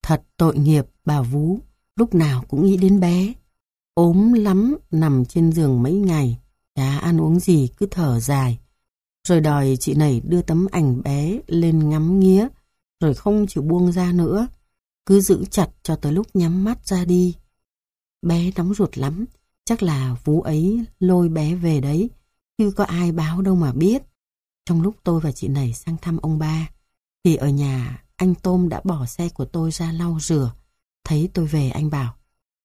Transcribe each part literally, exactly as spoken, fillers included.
Thật tội nghiệp bà Vú, lúc nào cũng nghĩ đến bé. Ốm lắm, nằm trên giường mấy ngày, chả ăn uống gì, cứ thở dài. Rồi đòi chị này đưa tấm ảnh bé lên ngắm nghía, rồi không chịu buông ra nữa. Cứ giữ chặt cho tới lúc nhắm mắt ra đi. Bé nóng ruột lắm, chắc là Vú ấy lôi bé về đấy, chứ có ai báo đâu mà biết. Trong lúc tôi và chị này sang thăm ông ba, thì ở nhà anh Tôm đã bỏ xe của tôi ra lau rửa. Thấy tôi về anh bảo: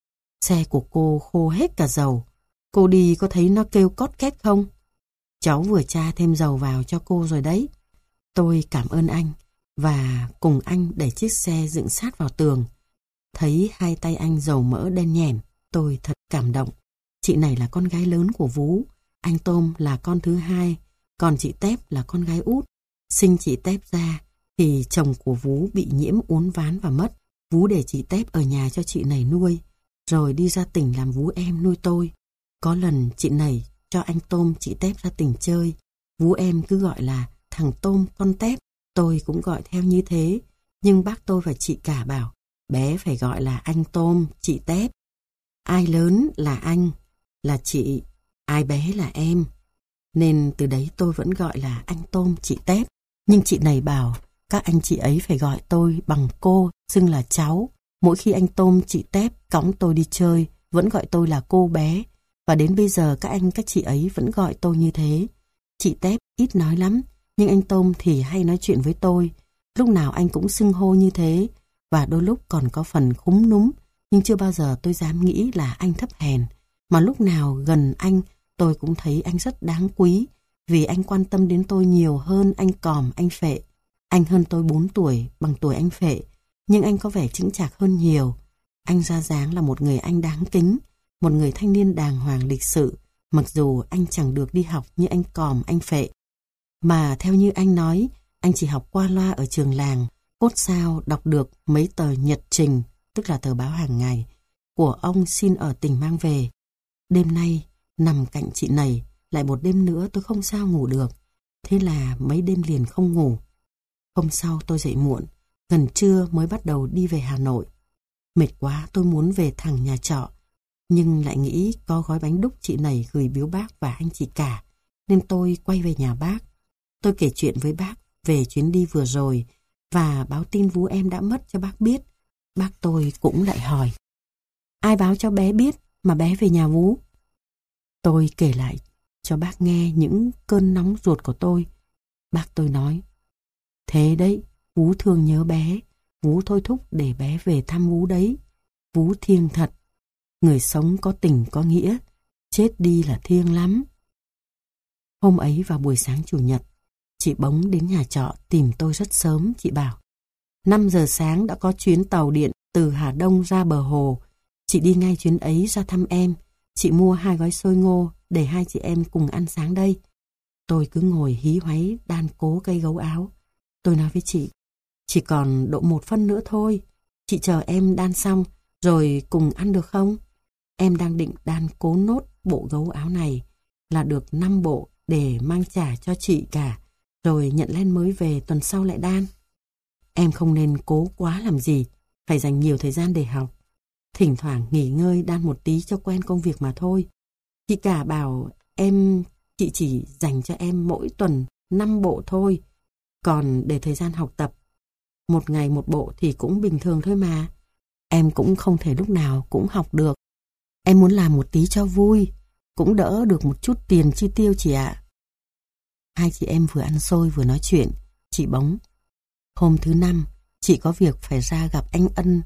xe của cô khô hết cả dầu, cô đi có thấy nó kêu cót két không? Cháu vừa tra thêm dầu vào cho cô rồi đấy. Tôi cảm ơn anh và cùng anh đẩy chiếc xe dựng sát vào tường. Thấy hai tay anh dầu mỡ đen nhẻm, tôi thật cảm động. Chị này là con gái lớn của Vú, anh Tôm là con thứ hai, còn chị Tép là con gái út. Sinh chị Tép ra thì chồng của Vú bị nhiễm uốn ván và mất. Vú để chị Tép ở nhà cho chị này nuôi, rồi đi ra tỉnh làm vú em nuôi tôi. Có lần chị này cho anh Tôm chị Tép ra tỉnh chơi, vú em cứ gọi là thằng Tôm con Tép, tôi cũng gọi theo như thế. Nhưng bác tôi và chị cả bảo bé phải gọi là anh Tôm, chị Tép. Ai lớn là anh, là chị, ai bé là em. Nên từ đấy tôi vẫn gọi là anh Tôm, chị Tép. Nhưng chị này bảo các anh chị ấy phải gọi tôi bằng cô, xưng là cháu. Mỗi khi anh Tôm, chị Tép cõng tôi đi chơi, vẫn gọi tôi là cô bé. Và đến bây giờ các anh các chị ấy vẫn gọi tôi như thế. Chị Tép ít nói lắm, nhưng anh Tôm thì hay nói chuyện với tôi. Lúc nào anh cũng xưng hô như thế, và đôi lúc còn có phần khúm núm. Nhưng chưa bao giờ tôi dám nghĩ là anh thấp hèn. Mà lúc nào gần anh, tôi cũng thấy anh rất đáng quý, vì anh quan tâm đến tôi nhiều hơn anh Còm, anh Phệ. Anh hơn tôi bốn tuổi, bằng tuổi anh Phệ, nhưng anh có vẻ chững chạc hơn nhiều. Anh ra dáng là một người anh đáng kính, một người thanh niên đàng hoàng lịch sự, mặc dù anh chẳng được đi học như anh Còm, anh Phệ. Mà theo như anh nói, anh chỉ học qua loa ở trường làng, cốt sao đọc được mấy tờ nhật trình, tức là tờ báo hàng ngày, của ông xin ở tỉnh mang về. Đêm nay, nằm cạnh chị này, lại một đêm nữa tôi không sao ngủ được. Thế là mấy đêm liền không ngủ. Hôm sau tôi dậy muộn, gần trưa mới bắt đầu đi về Hà Nội. Mệt quá tôi muốn về thẳng nhà trọ, nhưng lại nghĩ có gói bánh đúc chị này gửi biếu bác và anh chị cả, nên tôi quay về nhà bác. Tôi kể chuyện với bác về chuyến đi vừa rồi và báo tin Vú em đã mất cho bác biết. Bác tôi cũng lại hỏi: ai báo cho bé biết mà bé về nhà Vú? Tôi kể lại cho bác nghe những cơn nóng ruột của tôi. Bác tôi nói: thế đấy, Vú thương nhớ bé, Vú thôi thúc để bé về thăm Vú đấy. Vú thiêng thật, người sống có tình có nghĩa, chết đi là thiêng lắm. Hôm ấy vào buổi sáng chủ nhật, chị Bống đến nhà trọ tìm tôi rất sớm. Chị bảo năm giờ sáng đã có chuyến tàu điện từ Hà Đông ra bờ hồ. Chị đi ngay chuyến ấy ra thăm em. Chị mua hai gói xôi ngô để hai chị em cùng ăn sáng đây. Tôi cứ ngồi hí hoáy đan cố cây gấu áo. Tôi nói với chị: chỉ còn độ một phân nữa thôi, chị chờ em đan xong rồi cùng ăn được không? Em đang định đan cố nốt bộ gấu áo này là được năm bộ để mang trả cho chị cả, rồi nhận len mới về tuần sau lại đan. Em không nên cố quá làm gì, phải dành nhiều thời gian để học. Thỉnh thoảng nghỉ ngơi đan một tí cho quen công việc mà thôi. Chị cả bảo em chị chỉ dành cho em mỗi tuần năm bộ thôi, còn để thời gian học tập một ngày một bộ thì cũng bình thường thôi mà. Em cũng không thể lúc nào cũng học được. Em muốn làm một tí cho vui, cũng đỡ được một chút tiền chi tiêu chị ạ. Hai chị em vừa ăn xôi vừa nói chuyện. Chị Bống: hôm thứ năm chị có việc phải ra gặp anh Ân,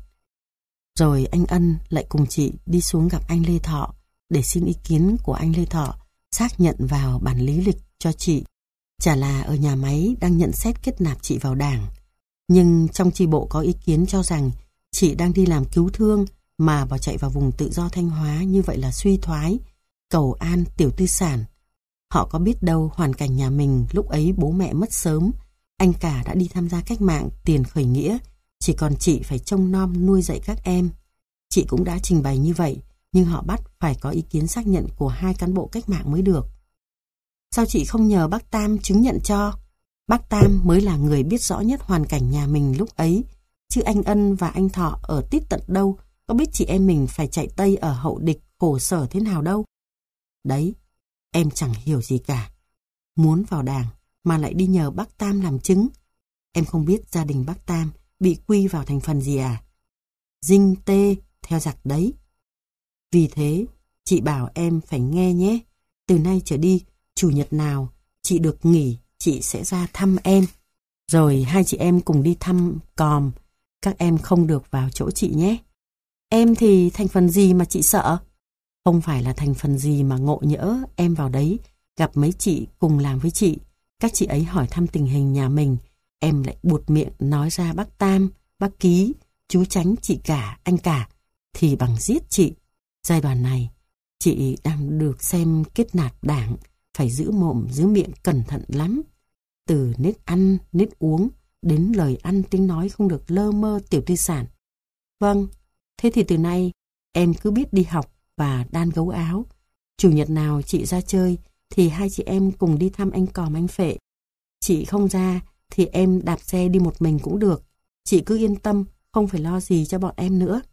rồi anh Ân lại cùng chị đi xuống gặp anh Lê Thọ để xin ý kiến của anh Lê Thọ xác nhận vào bản lý lịch cho chị. Chả là ở nhà máy đang nhận xét kết nạp chị vào đảng, nhưng trong chi bộ có ý kiến cho rằng chị đang đi làm cứu thương mà bỏ chạy vào vùng tự do Thanh Hóa, như vậy là suy thoái, cầu an tiểu tư sản. Họ có biết đâu hoàn cảnh nhà mình lúc ấy bố mẹ mất sớm, anh cả đã đi tham gia cách mạng tiền khởi nghĩa, chỉ còn chị phải trông nom nuôi dạy các em. Chị cũng đã trình bày như vậy, nhưng họ bắt phải có ý kiến xác nhận của hai cán bộ cách mạng mới được. Sao chị không nhờ bác Tam chứng nhận cho? Bác Tam mới là người biết rõ nhất hoàn cảnh nhà mình lúc ấy. chứ anh Ân và anh Thọ ở tít tận đâu, có biết chị em mình phải chạy Tây ở hậu địch khổ sở thế nào đâu. Đấy, em chẳng hiểu gì cả. Muốn vào Đảng mà lại đi nhờ bác Tam làm chứng. Em không biết gia đình bác Tam bị quy vào thành phần gì à? Dinh tê theo giặc đấy. Vì thế, chị bảo em phải nghe nhé. Từ nay trở đi, chủ nhật nào chị được nghỉ, chị sẽ ra thăm em. Rồi hai chị em cùng đi thăm Còm. Các em không được vào chỗ chị nhé. Em thì thành phần gì mà chị sợ? Không phải là thành phần gì mà ngộ nhỡ em vào đấy, gặp mấy chị cùng làm với chị. Các chị ấy hỏi thăm tình hình nhà mình, em lại buột miệng nói ra bác Tam, bác Ký, chú Chánh, chị cả, anh cả, thì bằng giết chị. Giai đoạn này, chị đang được xem kết nạp Đảng, phải giữ mồm giữ miệng cẩn thận lắm. Từ nết ăn, nết uống, đến lời ăn tiếng nói không được lơ mơ tiểu tư sản. Vâng, thế thì từ nay em cứ biết đi học và đan gấu áo. Chủ nhật nào chị ra chơi thì hai chị em cùng đi thăm anh Còm anh Phệ. Chị không ra thì em đạp xe đi một mình cũng được. Chị cứ yên tâm, không phải lo gì cho bọn em nữa.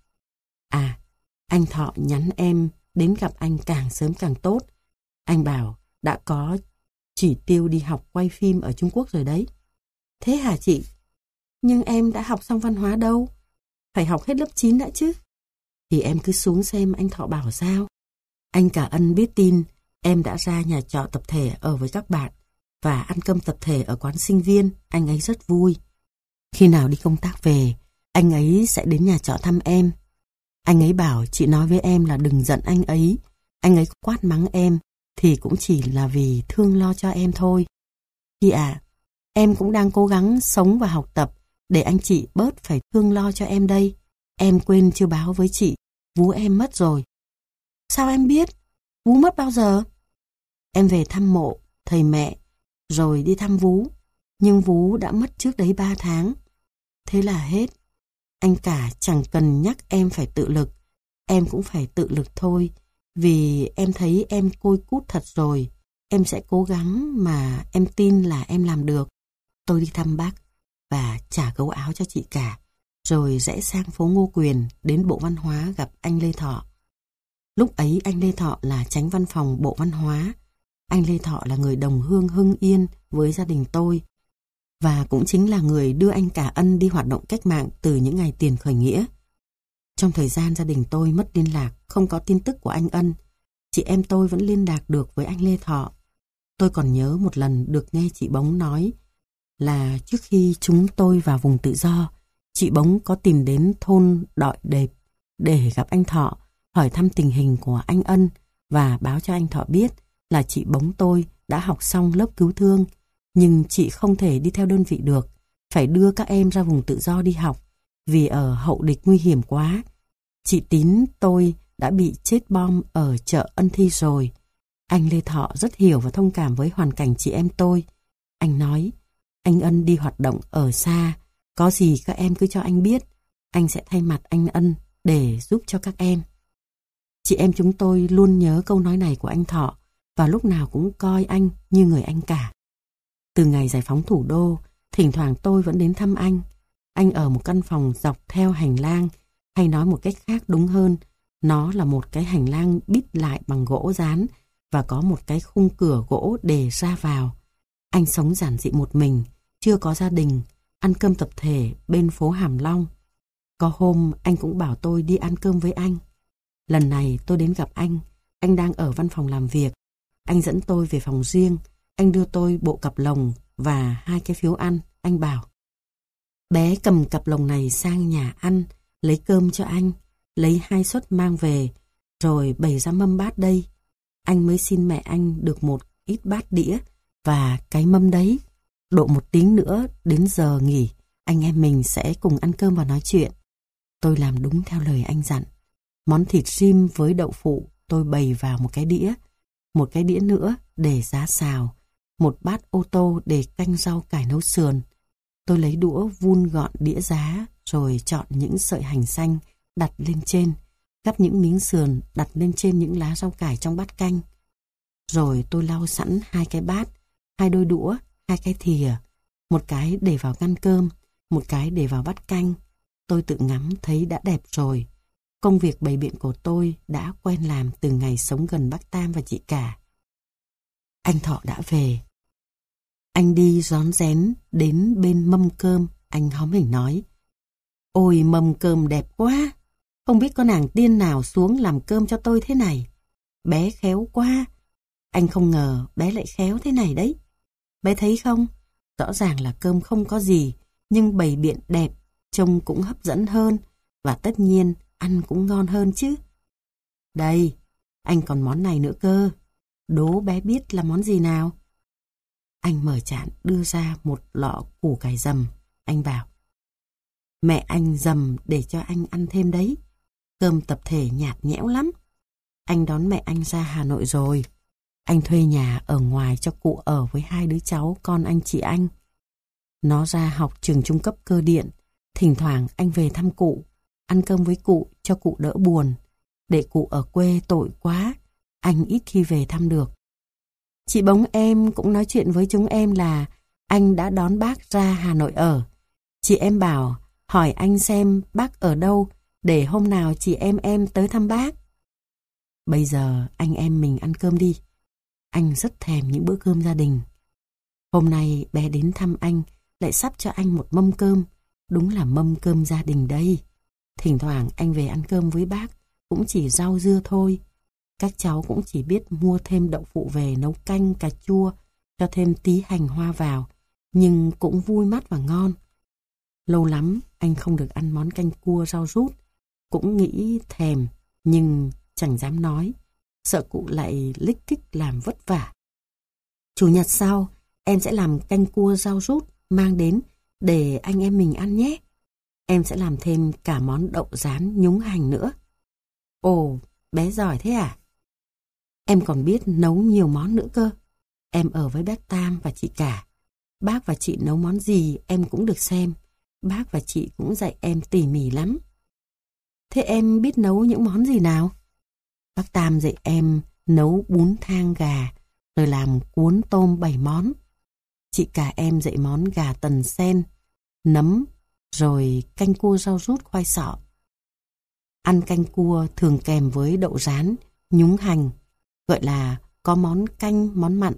À, anh Thọ nhắn em đến gặp anh càng sớm càng tốt. Anh bảo đã có chỉ tiêu đi học quay phim ở Trung Quốc rồi đấy. Thế hả chị? Nhưng em đã học xong văn hóa đâu. Phải học hết lớp chín đã chứ. Thì em cứ xuống xem anh Thọ bảo sao. Anh cả Ân biết tin em đã ra nhà trọ tập thể ở với các bạn và ăn cơm tập thể ở quán sinh viên. Anh ấy rất vui. Khi nào đi công tác về, anh ấy sẽ đến nhà trọ thăm em. Anh ấy bảo chị nói với em là đừng giận anh ấy. Anh ấy quát mắng em thì cũng chỉ là vì thương lo cho em thôi. Chị à, em cũng đang cố gắng sống và học tập để anh chị bớt phải thương lo cho em đây. Em quên chưa báo với chị, Vú em mất rồi. Sao em biết? Vú mất bao giờ? Em về thăm mộ thầy mẹ, rồi đi thăm Vú. Nhưng Vú đã mất trước đấy ba tháng. Thế là hết. Anh cả chẳng cần nhắc em phải tự lực. Em cũng phải tự lực thôi. Vì em thấy em côi cút thật rồi. Em sẽ cố gắng mà em tin là em làm được. Tôi đi thăm bác và trả gấu áo cho chị cả. Rồi rẽ sang phố Ngô Quyền đến Bộ Văn hóa gặp anh Lê Thọ. Lúc ấy anh Lê Thọ là chánh văn phòng Bộ Văn hóa. Anh Lê Thọ là người đồng hương Hưng Yên với gia đình tôi. Và cũng chính là người đưa anh cả Ân đi hoạt động cách mạng từ những ngày tiền khởi nghĩa. Trong thời gian gia đình tôi mất liên lạc, không có tin tức của anh Ân, chị em tôi vẫn liên lạc được với anh Lê Thọ. Tôi còn nhớ một lần được nghe chị Bống nói là trước khi chúng tôi vào vùng tự do, chị Bống có tìm đến thôn Đọi Đệp để gặp anh Thọ, hỏi thăm tình hình của anh Ân và báo cho anh Thọ biết là chị Bống tôi đã học xong lớp cứu thương, nhưng chị không thể đi theo đơn vị được, phải đưa các em ra vùng tự do đi học, vì ở hậu địch nguy hiểm quá. Chị Tín tôi đã bị chết bom ở chợ Ân Thi rồi. Anh Lê Thọ rất hiểu và thông cảm với hoàn cảnh chị em tôi. Anh nói, anh Ân đi hoạt động ở xa, có gì các em cứ cho anh biết, anh sẽ thay mặt anh Ân để giúp cho các em. Chị em chúng tôi luôn nhớ câu nói này của anh Thọ và lúc nào cũng coi anh như người anh cả. Từ ngày giải phóng thủ đô, thỉnh thoảng tôi vẫn đến thăm anh. Anh ở một căn phòng dọc theo hành lang, hay nói một cách khác đúng hơn, nó là một cái hành lang bít lại bằng gỗ dán và có một cái khung cửa gỗ để ra vào. Anh sống giản dị một mình, chưa có gia đình, ăn cơm tập thể bên phố Hàm Long. Có hôm anh cũng bảo tôi đi ăn cơm với anh. Lần này tôi đến gặp anh, anh đang ở văn phòng làm việc. Anh dẫn tôi về phòng riêng, anh đưa tôi bộ cặp lồng và hai cái phiếu ăn. Anh bảo, bé cầm cặp lồng này sang nhà ăn, lấy cơm cho anh, lấy hai suất mang về, rồi bày ra mâm bát đây. Anh mới xin mẹ anh được một ít bát đĩa và cái mâm đấy. Độ một tiếng nữa đến giờ nghỉ, anh em mình sẽ cùng ăn cơm và nói chuyện. Tôi làm đúng theo lời anh dặn. Món thịt rim với đậu phụ tôi bày vào một cái đĩa, một cái đĩa nữa để giá xào, một bát ô tô để canh rau cải nấu sườn. Tôi lấy đũa vun gọn đĩa giá, rồi chọn những sợi hành xanh đặt lên trên, gắp những miếng sườn đặt lên trên những lá rau cải trong bát canh. Rồi tôi lau sẵn hai cái bát, hai đôi đũa, hai cái thìa, một cái để vào ngăn cơm, một cái để vào bát canh. tôi tự ngắm thấy đã đẹp rồi. Công việc bày biện của tôi đã quen làm từ ngày sống gần bác Tam và chị cả. Anh Thọ đã về. Anh đi rón rén đến bên mâm cơm, anh hóm hỉnh nói: Ôi mâm cơm đẹp quá, không biết có nàng tiên nào xuống làm cơm cho tôi thế này. Bé khéo quá, anh không ngờ bé lại khéo thế này đấy. Bé thấy không, rõ ràng là cơm không có gì, nhưng bày biện đẹp, trông cũng hấp dẫn hơn, và tất nhiên ăn cũng ngon hơn chứ. Đây, anh còn món này nữa cơ, đố bé biết là món gì nào. Anh mở chạn đưa ra một lọ củ cải dầm, anh bảo: Mẹ anh dầm để cho anh ăn thêm đấy, cơm tập thể nhạt nhẽo lắm. Anh đón mẹ anh ra Hà Nội rồi. Anh thuê nhà ở ngoài cho cụ ở với hai đứa cháu con anh chị anh. Nó ra học trường trung cấp cơ điện. Thỉnh thoảng anh về thăm cụ, ăn cơm với cụ cho cụ đỡ buồn. Để cụ ở quê tội quá, anh ít khi về thăm được. Chị bóng em cũng nói chuyện với chúng em là anh đã đón bác ra Hà Nội ở. Chị em bảo hỏi anh xem bác ở đâu để hôm nào chị em em tới thăm bác. Bây giờ anh em mình ăn cơm đi. Anh rất thèm những bữa cơm gia đình. Hôm nay bé đến thăm anh, lại sắp cho anh một mâm cơm. Đúng là mâm cơm gia đình đây. Thỉnh thoảng anh về ăn cơm với bác, cũng chỉ rau dưa thôi. Các cháu cũng chỉ biết mua thêm đậu phụ về nấu canh cà chua, cho thêm tí hành hoa vào, nhưng cũng vui mắt và ngon. Lâu lắm anh không được ăn món canh cua rau rút, cũng nghĩ thèm, nhưng chẳng dám nói, sợ cụ lại lích kích làm vất vả. Chủ nhật sau, em sẽ làm canh cua rau rút mang đến để anh em mình ăn nhé. Em sẽ làm thêm cả món đậu rán nhúng hành nữa. Ồ, bé giỏi thế à? Em còn biết nấu nhiều món nữa cơ. Em ở với bác Tam và chị cả. Bác và chị nấu món gì em cũng được xem. Bác và chị cũng dạy em tỉ mỉ lắm. Thế em biết nấu những món gì nào? Bác Tam dạy em nấu bún thang gà, rồi làm cuốn tôm bảy món. Chị cả em dạy món gà tần sen, nấm, rồi canh cua rau rút khoai sọ. Ăn canh cua thường kèm với đậu rán, nhúng hành, gọi là có món canh, món mặn.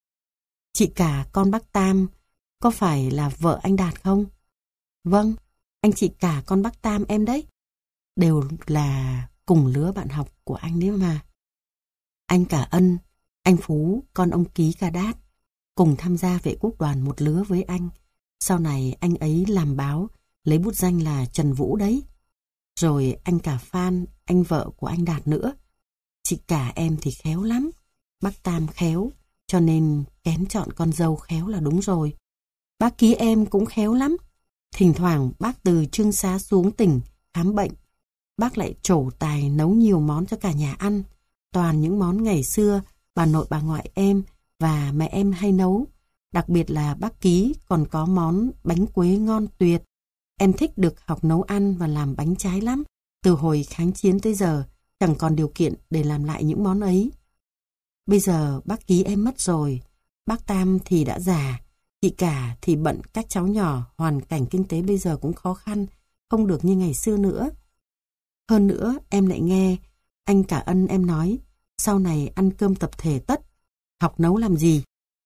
Chị cả con bác Tam có phải là vợ anh Đạt không? Vâng, anh chị cả con bác Tam em đấy. Đều là cùng lứa bạn học của anh đấy mà. Anh cả Ân, anh Phú, con ông Ký Ca Đát, cùng tham gia vệ quốc đoàn một lứa với anh. Sau này anh ấy làm báo, lấy bút danh là Trần Vũ đấy. Rồi anh cả Phan, anh vợ của anh Đạt nữa. Chị cả em thì khéo lắm. Bác Tam khéo, cho nên kén chọn con dâu khéo là đúng rồi. Bác Ký em cũng khéo lắm. Thỉnh thoảng bác từ Trương Xá xuống tỉnh khám bệnh, bác lại trổ tài nấu nhiều món cho cả nhà ăn. Toàn những món ngày xưa bà nội bà ngoại em và mẹ em hay nấu. Đặc biệt là bác Ký còn có món bánh quế ngon tuyệt. Em thích được học nấu ăn và làm bánh trái lắm. Từ hồi kháng chiến tới giờ chẳng còn điều kiện để làm lại những món ấy. Bây giờ bác Ký em mất rồi, bác Tam thì đã già, chị cả thì bận các cháu nhỏ, hoàn cảnh kinh tế bây giờ cũng khó khăn, không được như ngày xưa nữa. Hơn nữa em lại nghe anh cả Ân em nói, sau này ăn cơm tập thể tất, học nấu làm gì?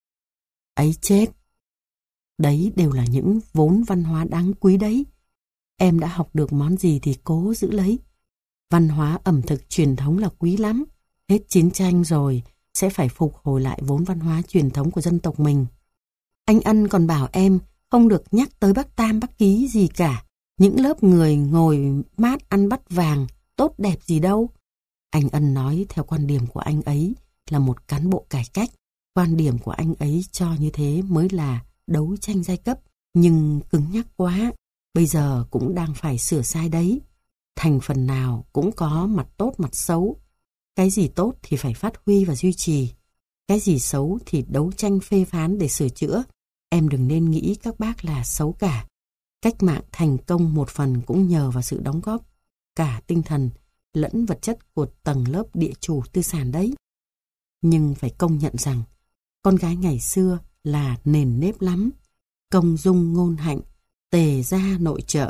Ấy chết! Đấy đều là những vốn văn hóa đáng quý đấy. Em đã học được món gì thì cố giữ lấy. Văn hóa ẩm thực truyền thống là quý lắm. Hết chiến tranh rồi, sẽ phải phục hồi lại vốn văn hóa truyền thống của dân tộc mình. Anh Ân còn bảo em không được nhắc tới bác Tam bác Ký gì cả. Những lớp người ngồi mát ăn bát vàng, tốt đẹp gì đâu. Anh Ân nói theo quan điểm của anh ấy là một cán bộ cải cách. Quan điểm của anh ấy cho như thế mới là đấu tranh giai cấp, nhưng cứng nhắc quá. Bây giờ cũng đang phải sửa sai đấy. Thành phần nào cũng có mặt tốt mặt xấu. Cái gì tốt thì phải phát huy và duy trì. Cái gì xấu thì đấu tranh phê phán để sửa chữa. Em đừng nên nghĩ các bác là xấu cả. Cách mạng thành công một phần cũng nhờ vào sự đóng góp cả tinh thần lẫn vật chất của tầng lớp địa chủ tư sản đấy. Nhưng phải công nhận rằng con gái ngày xưa là nền nếp lắm. Công dung ngôn hạnh, tề gia nội trợ,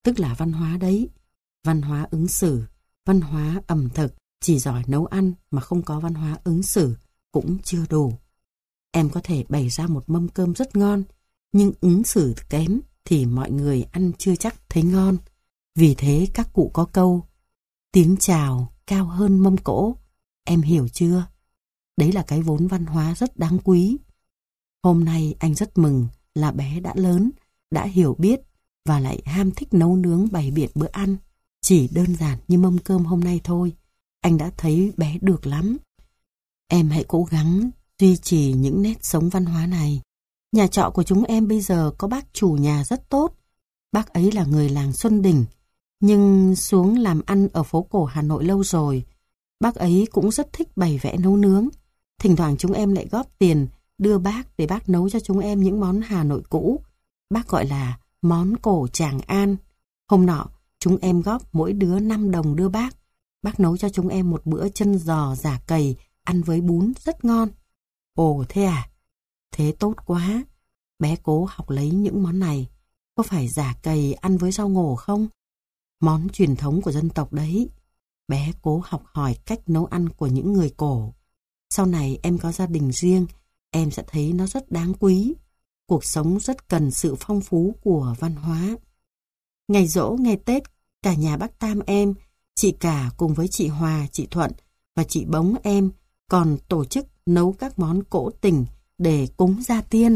tức là văn hóa đấy. Văn hóa ứng xử, văn hóa ẩm thực, chỉ giỏi nấu ăn mà không có văn hóa ứng xử cũng chưa đủ. Em có thể bày ra một mâm cơm rất ngon, nhưng ứng xử kém thì mọi người ăn chưa chắc thấy ngon. Vì thế các cụ có câu, tiếng chào cao hơn mâm cỗ. Em hiểu chưa? Đấy là cái vốn văn hóa rất đáng quý. Hôm nay anh rất mừng là bé đã lớn, đã hiểu biết và lại ham thích nấu nướng bày biện bữa ăn. Chỉ đơn giản như mâm cơm hôm nay thôi, anh đã thấy bé được lắm. Em hãy cố gắng duy trì những nét sống văn hóa này. Nhà trọ của chúng em bây giờ có bác chủ nhà rất tốt. Bác ấy là người làng Xuân Đình, nhưng xuống làm ăn ở phố cổ Hà Nội lâu rồi. Bác ấy cũng rất thích bày vẽ nấu nướng. Thỉnh thoảng chúng em lại góp tiền đưa bác để bác nấu cho chúng em những món Hà Nội cũ. Bác gọi là món cổ Tràng An. Hôm nọ, chúng em góp mỗi đứa năm đồng đưa bác. Bác nấu cho chúng em một bữa chân giò giả cầy ăn với bún rất ngon. Ồ thế à? Thế tốt quá. Bé cố học lấy những món này. Có phải giả cầy ăn với rau ngổ không? Món truyền thống của dân tộc đấy. Bé cố học hỏi cách nấu ăn của những người cổ. Sau này em có gia đình riêng, em sẽ thấy nó rất đáng quý. Cuộc sống rất cần sự phong phú của văn hóa. Ngày giỗ, ngày Tết, cả nhà bác Tam em, chị Cả cùng với chị Hòa, chị Thuận và chị Bống em còn tổ chức nấu các món cỗ tình để cúng gia tiên.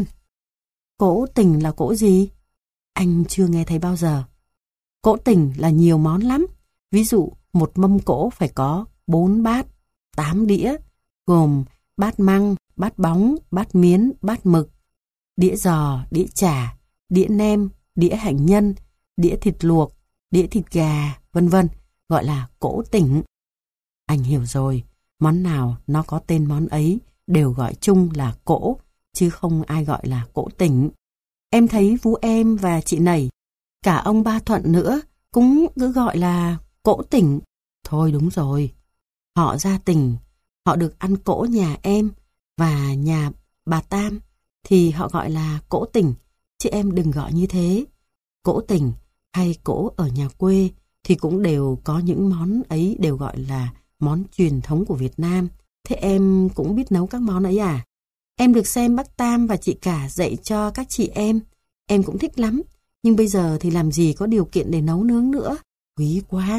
Cỗ tình là cỗ gì? Anh chưa nghe thấy bao giờ. Cỗ tình là nhiều món lắm. Ví dụ một mâm cỗ phải có bốn bát, tám đĩa, gồm bát măng, bát bóng, bát miến, bát mực, đĩa giò, đĩa chả, đĩa nem, đĩa hạnh nhân, đĩa thịt luộc, đĩa thịt gà, vân vân, gọi là cỗ tình. Anh hiểu rồi, món nào nó có tên món ấy đều gọi chung là cỗ, chứ không ai gọi là cỗ tình. Em thấy Vú em và chị Nẩy, cả ông Ba Thuận nữa, cũng cứ gọi là cỗ tình. Thôi đúng rồi, họ gia tình, họ được ăn cỗ nhà em và nhà bà Tam thì họ gọi là cỗ tình, chứ em đừng gọi như thế. Cỗ tình hay cỗ ở nhà quê thì cũng đều có những món ấy đều gọi là món truyền thống của Việt Nam. Thế em cũng biết nấu các món ấy à? Em được xem bác Tam và chị Cả dạy cho các chị em. Em cũng thích lắm. Nhưng bây giờ thì làm gì có điều kiện để nấu nướng nữa. Quý quá.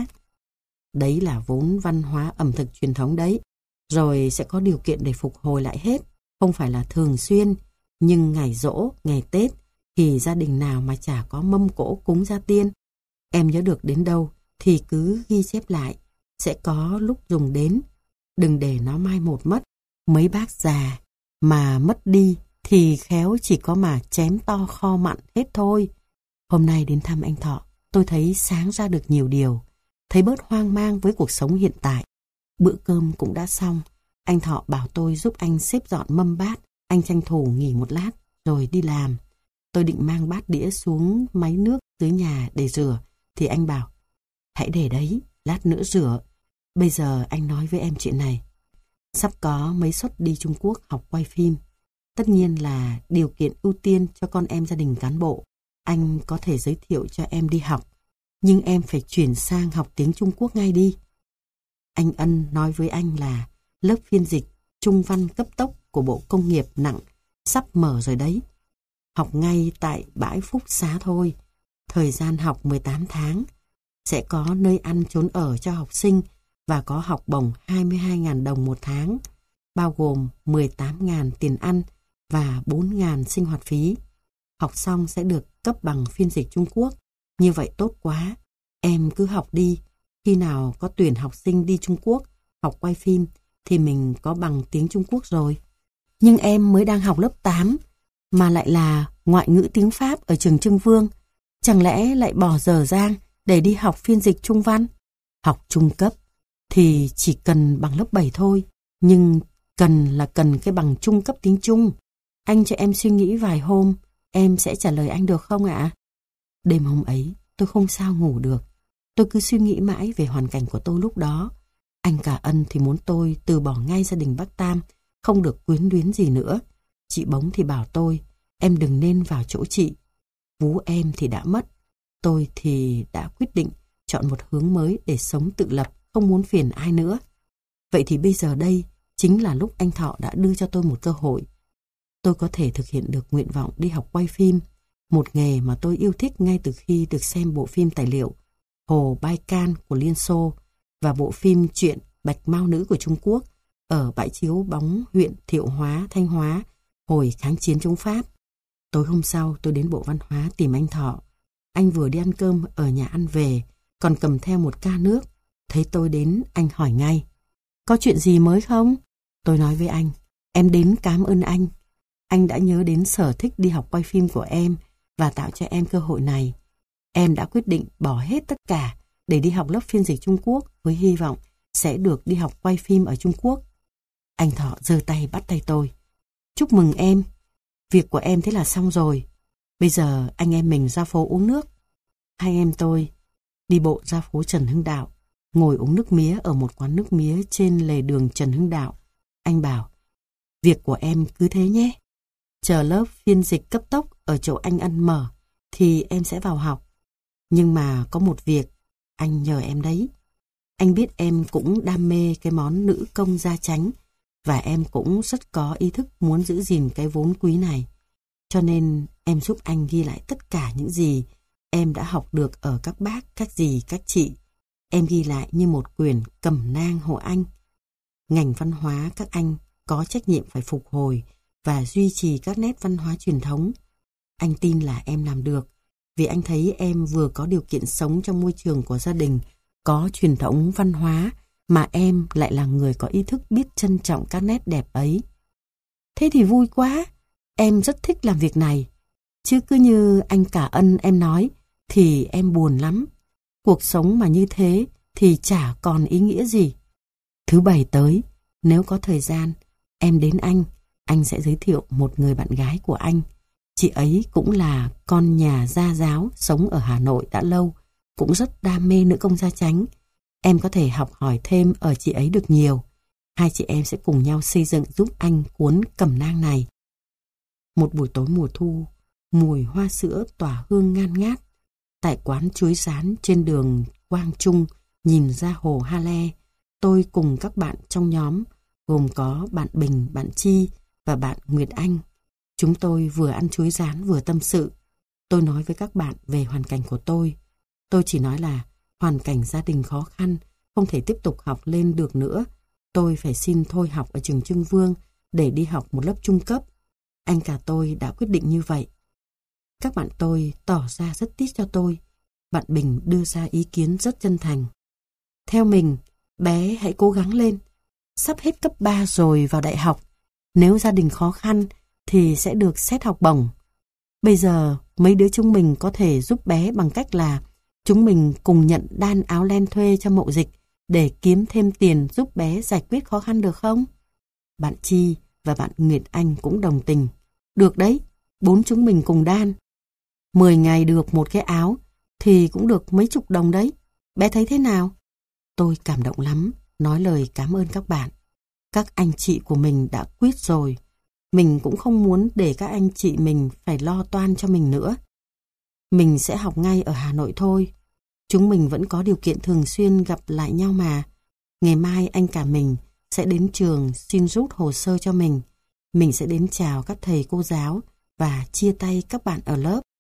Đấy là vốn văn hóa ẩm thực truyền thống đấy. Rồi sẽ có điều kiện để phục hồi lại hết. Không phải là thường xuyên. Nhưng ngày giỗ, ngày Tết thì gia đình nào mà chả có mâm cỗ cúng gia tiên. Em nhớ được đến đâu thì cứ ghi chép lại. Sẽ có lúc dùng đến. Đừng để nó mai một mất. Mấy bác già mà mất đi thì khéo chỉ có mà chém to kho mặn hết thôi. Hôm nay đến thăm anh Thọ, tôi thấy sáng ra được nhiều điều. Thấy bớt hoang mang với cuộc sống hiện tại. Bữa cơm cũng đã xong. Anh Thọ bảo tôi giúp anh xếp dọn mâm bát. Anh tranh thủ nghỉ một lát rồi đi làm. Tôi định mang bát đĩa xuống máy nước dưới nhà để rửa. Thì anh bảo, hãy để đấy, lát nữa rửa. Bây giờ anh nói với em chuyện này. Sắp có mấy suất đi Trung Quốc học quay phim. Tất nhiên là điều kiện ưu tiên cho con em gia đình cán bộ. Anh có thể giới thiệu cho em đi học. Nhưng em phải chuyển sang học tiếng Trung Quốc ngay đi. Anh Ân nói với anh là lớp phiên dịch Trung văn cấp tốc của Bộ Công nghiệp nặng sắp mở rồi đấy. Học ngay tại bãi Phúc Xá thôi. Thời gian học mười tám tháng. Sẽ có nơi ăn trốn ở cho học sinh và có học bổng hai mươi hai nghìn đồng một tháng, bao gồm mười tám nghìn tiền ăn và bốn nghìn sinh hoạt phí. Học xong sẽ được cấp bằng phiên dịch Trung Quốc. Như vậy tốt quá. Em cứ học đi. Khi nào có tuyển học sinh đi Trung Quốc học quay phim thì mình có bằng tiếng Trung Quốc rồi. Nhưng em mới đang học lớp tám mà lại là ngoại ngữ tiếng Pháp ở trường Trưng Vương. Chẳng lẽ lại bỏ dở dang để đi học phiên dịch Trung văn? Học trung cấp thì chỉ cần bằng lớp bảy thôi. Nhưng cần là cần cái bằng trung cấp tiếng Trung. Anh cho em suy nghĩ vài hôm. Em sẽ trả lời anh được không ạ? Đêm hôm ấy tôi không sao ngủ được. Tôi cứ suy nghĩ mãi về hoàn cảnh của tôi lúc đó. Anh Cả Ân thì muốn tôi từ bỏ ngay gia đình bác Tam, không được quyến luyến gì nữa. Chị Bống thì bảo tôi, em đừng nên vào chỗ chị. Vú em thì đã mất. Tôi thì đã quyết định chọn một hướng mới để sống tự lập, không muốn phiền ai nữa. Vậy thì bây giờ đây chính là lúc anh Thọ đã đưa cho tôi một cơ hội. Tôi có thể thực hiện được nguyện vọng đi học quay phim, một nghề mà tôi yêu thích ngay từ khi được xem bộ phim tài liệu Hồ Baikal của Liên Xô và bộ phim Chuyện Bạch Mao Nữ của Trung Quốc ở bãi chiếu bóng huyện Thiệu Hóa, Thanh Hóa hồi kháng chiến chống Pháp. Tối hôm sau tôi đến Bộ Văn hóa tìm anh Thọ. Anh vừa đi ăn cơm ở nhà ăn về, còn cầm theo một ca nước. Thấy tôi đến, anh hỏi ngay: "Có chuyện gì mới không?" Tôi nói với anh: "Em đến cảm ơn anh. Anh đã nhớ đến sở thích đi học quay phim của em và tạo cho em cơ hội này. Em đã quyết định bỏ hết tất cả để đi học lớp phiên dịch Trung Quốc với hy vọng sẽ được đi học quay phim ở Trung Quốc." Anh Thọ giơ tay bắt tay tôi: "Chúc mừng em. Việc của em thế là xong rồi. Bây giờ anh em mình ra phố uống nước." Hai em tôi đi bộ ra phố Trần Hưng Đạo, ngồi uống nước mía ở một quán nước mía trên lề đường Trần Hưng Đạo. Anh bảo: "Việc của em cứ thế nhé. Chờ lớp phiên dịch cấp tốc ở chỗ anh ăn mở thì em sẽ vào học. Nhưng mà có một việc anh nhờ em đấy. Anh biết em cũng đam mê cái món nữ công gia chánh và em cũng rất có ý thức muốn giữ gìn cái vốn quý này. Cho nên em giúp anh ghi lại tất cả những gì em đã học được ở các bác, các dì, các chị. Em ghi lại như một quyển cẩm nang hộ anh. Ngành văn hóa các anh có trách nhiệm phải phục hồi và duy trì các nét văn hóa truyền thống. Anh tin là em làm được, vì anh thấy em vừa có điều kiện sống trong môi trường của gia đình có truyền thống văn hóa, mà em lại là người có ý thức biết trân trọng các nét đẹp ấy." "Thế thì vui quá, em rất thích làm việc này. Chứ cứ như anh cả ân em nói thì em buồn lắm. Cuộc sống mà như thế thì chả còn ý nghĩa gì. Thứ bảy tới, nếu có thời gian, em đến anh, anh sẽ giới thiệu một người bạn gái của anh. Chị ấy cũng là con nhà gia giáo, sống ở Hà Nội đã lâu, cũng rất đam mê nữ công gia chánh. Em có thể học hỏi thêm ở chị ấy được nhiều. Hai chị em sẽ cùng nhau xây dựng giúp anh cuốn cẩm nang này." Một buổi tối mùa thu, mùi hoa sữa tỏa hương ngan ngát. Tại quán chuối rán trên đường Quang Trung nhìn ra hồ Ha Le, tôi cùng các bạn trong nhóm, gồm có bạn Bình, bạn Chi và bạn Nguyệt Anh. Chúng tôi vừa ăn chuối rán vừa tâm sự. Tôi nói với các bạn về hoàn cảnh của tôi. Tôi chỉ nói là hoàn cảnh gia đình khó khăn, không thể tiếp tục học lên được nữa. Tôi phải xin thôi học ở trường Trưng Vương để đi học một lớp trung cấp. Anh cả tôi đã quyết định như vậy. Các bạn tôi tỏ ra rất tiếc cho tôi. Bạn Bình đưa ra ý kiến rất chân thành: "Theo mình, bé hãy cố gắng lên. Sắp hết cấp ba rồi vào đại học. Nếu gia đình khó khăn thì sẽ được xét học bổng. Bây giờ mấy đứa chúng mình có thể giúp bé bằng cách là chúng mình cùng nhận đan áo len thuê cho Mậu Dịch để kiếm thêm tiền giúp bé giải quyết khó khăn được không?" Bạn Chi và bạn Nguyệt Anh cũng đồng tình: "Được đấy, bốn chúng mình cùng đan. Mười ngày được một cái áo thì cũng được mấy chục đồng đấy. Bé thấy thế nào?" Tôi cảm động lắm, nói lời cảm ơn các bạn. Các anh chị của mình đã quyết rồi. Mình cũng không muốn để các anh chị mình phải lo toan cho mình nữa. Mình sẽ học ngay ở Hà Nội thôi. Chúng mình vẫn có điều kiện thường xuyên gặp lại nhau mà. Ngày mai anh cả mình sẽ đến trường xin rút hồ sơ cho mình. Mình sẽ đến chào các thầy cô giáo và chia tay các bạn ở lớp.